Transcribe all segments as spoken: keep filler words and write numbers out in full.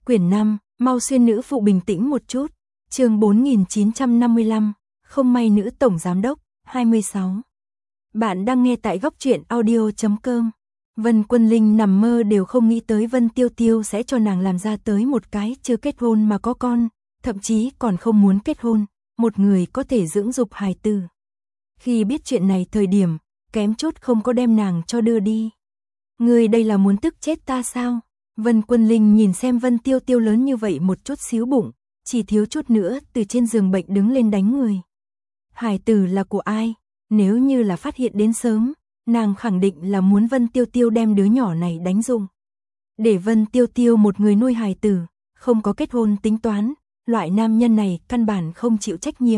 Quyển năm, mau xuyên nữ phụ bình tĩnh một chút. Chương bốn nghìn chín trăm năm mươi lăm, không may nữ tổng giám đốc, hai mươi sáu. Bạn đang nghe tại góc truyện audio chấm com. Vân Quân Linh nằm mơ đều không nghĩ tới Vân Tiêu Tiêu sẽ cho nàng làm ra tới một cái chưa kết hôn mà có con, thậm chí còn không muốn kết hôn, một người có thể dưỡng dục hài tử. Khi biết chuyện này thời điểm, kém chút không có đem nàng cho đưa đi. Ngươi đây là muốn tức chết ta sao? Vân Quân Linh nhìn xem Vân Tiêu Tiêu lớn như vậy một chút xíu bụng, chỉ thiếu chút nữa từ trên giường bệnh đứng lên đánh người. Hài tử là của ai? Nếu như là phát hiện đến sớm, nàng khẳng định là muốn Vân Tiêu Tiêu đem đứa nhỏ này đánh dụng. Để Vân Tiêu Tiêu một người nuôi hài tử, không có kết hôn tính toán, loại nam nhân này căn bản không chịu trách nhiệm.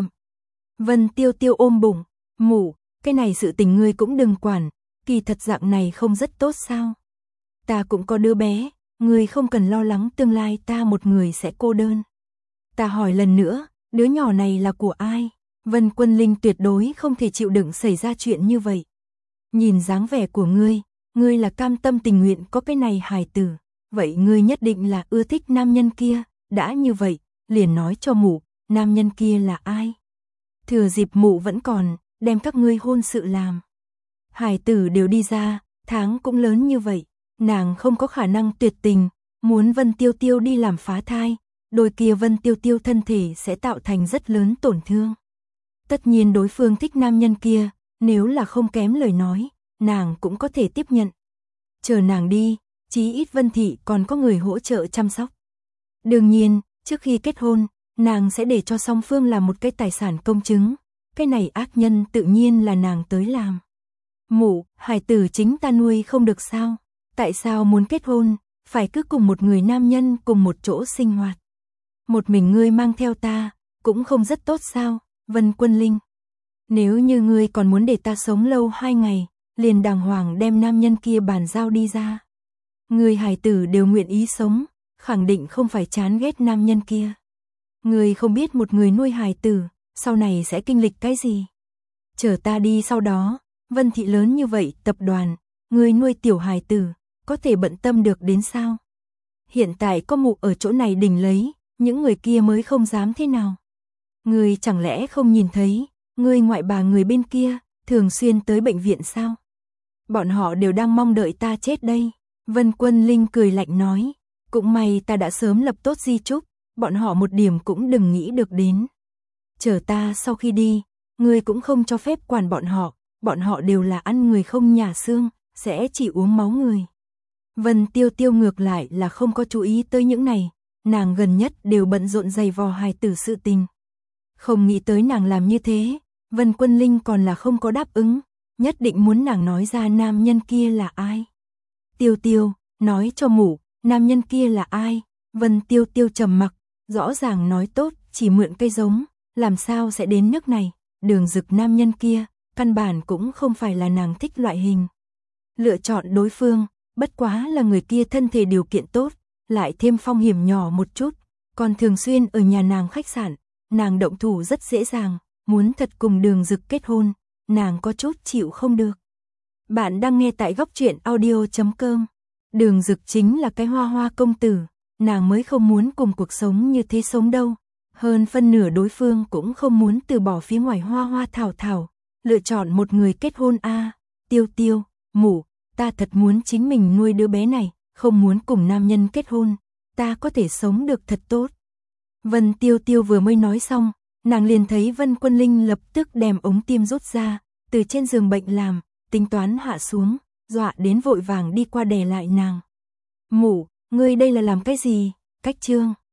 Vân Tiêu Tiêu ôm bụng, mụ, cái này sự tình ngươi cũng đừng quản, kỳ thật dạng này không rất tốt sao? Ta cũng có đứa bé, ngươi không cần lo lắng tương lai ta một người sẽ cô đơn. Ta hỏi lần nữa, đứa nhỏ này là của ai? Vân Quân Linh tuyệt đối không thể chịu đựng xảy ra chuyện như vậy. Nhìn dáng vẻ của ngươi, ngươi là cam tâm tình nguyện có cái này hài tử, vậy ngươi nhất định là ưa thích nam nhân kia, đã như vậy, liền nói cho mụ, nam nhân kia là ai? Thừa dịp mụ vẫn còn, đem các ngươi hôn sự làm. Hài tử đều đi ra, tháng cũng lớn như vậy, nàng không có khả năng tuyệt tình, muốn Vân Tiêu Tiêu đi làm phá thai, đôi kia Vân Tiêu Tiêu thân thể sẽ tạo thành rất lớn tổn thương. Tất nhiên đối phương thích nam nhân kia, nếu là không kém lời nói, nàng cũng có thể tiếp nhận. Chờ nàng đi, chí ít Vân Thị còn có người hỗ trợ chăm sóc. Đương nhiên, trước khi kết hôn, nàng sẽ để cho song phương làm một cái tài sản công chứng, cái này ác nhân tự nhiên là nàng tới làm. Mụ, hài tử chính ta nuôi không được sao? Tại sao muốn kết hôn, phải cứ cùng một người nam nhân cùng một chỗ sinh hoạt? Một mình ngươi mang theo ta, cũng không rất tốt sao, Vân Quân Linh? Nếu như ngươi còn muốn để ta sống lâu hai ngày, liền đàng hoàng đem nam nhân kia bàn giao đi ra. Ngươi hài tử đều nguyện ý sống, khẳng định không phải chán ghét nam nhân kia. Ngươi không biết một người nuôi hài tử, sau này sẽ kinh lịch cái gì? Chờ ta đi sau đó, Vân Thị lớn như vậy tập đoàn, ngươi nuôi tiểu hài tử, có thể bận tâm được đến sao? Hiện tại có mụ ở chỗ này đỉnh lấy, những người kia mới không dám thế nào? Ngươi chẳng lẽ không nhìn thấy, ngươi ngoại bà người bên kia, thường xuyên tới bệnh viện sao? Bọn họ đều đang mong đợi ta chết đây. Vân Quân Linh cười lạnh nói, cũng may ta đã sớm lập tốt di chúc, bọn họ một điểm cũng đừng nghĩ được đến. Chờ ta sau khi đi, ngươi cũng không cho phép quản bọn họ, bọn họ đều là ăn người không nhả xương, sẽ chỉ uống máu người. Vân Tiêu Tiêu ngược lại là không có chú ý tới những này, nàng gần nhất đều bận rộn giày vò hài tử sự tình. Không nghĩ tới nàng làm như thế, Vân Quân Linh còn là không có đáp ứng, nhất định muốn nàng nói ra nam nhân kia là ai. Tiêu Tiêu, nói cho mụ, nam nhân kia là ai? Vân Tiêu Tiêu trầm mặc, rõ ràng nói tốt, chỉ mượn cây giống, làm sao sẽ đến nước này, Đường Dực nam nhân kia, căn bản cũng không phải là nàng thích loại hình. Lựa chọn đối phương, bất quá là người kia thân thể điều kiện tốt, lại thêm phong hiểm nhỏ một chút, còn thường xuyên ở nhà nàng khách sạn, nàng động thủ rất dễ dàng, muốn thật cùng Đường Dực kết hôn, nàng có chút chịu không được. Bạn đang nghe tại góc truyện audio chấm com. Đường Dực chính là cái hoa hoa công tử, nàng mới không muốn cùng cuộc sống như thế sống đâu. Hơn phân nửa đối phương cũng không muốn từ bỏ phía ngoài hoa hoa thảo thảo, lựa chọn một người kết hôn a. À, Tiêu Tiêu, mụ, ta thật muốn chính mình nuôi đứa bé này, không muốn cùng nam nhân kết hôn, ta có thể sống được thật tốt. Vân Tiêu Tiêu vừa mới nói xong, nàng liền thấy Vân Quân Linh lập tức đem ống tiêm rút ra, từ trên giường bệnh làm, tính toán hạ xuống, dọa đến vội vàng đi qua đè lại nàng. Mụ, ngươi đây là làm cái gì? Cách trương.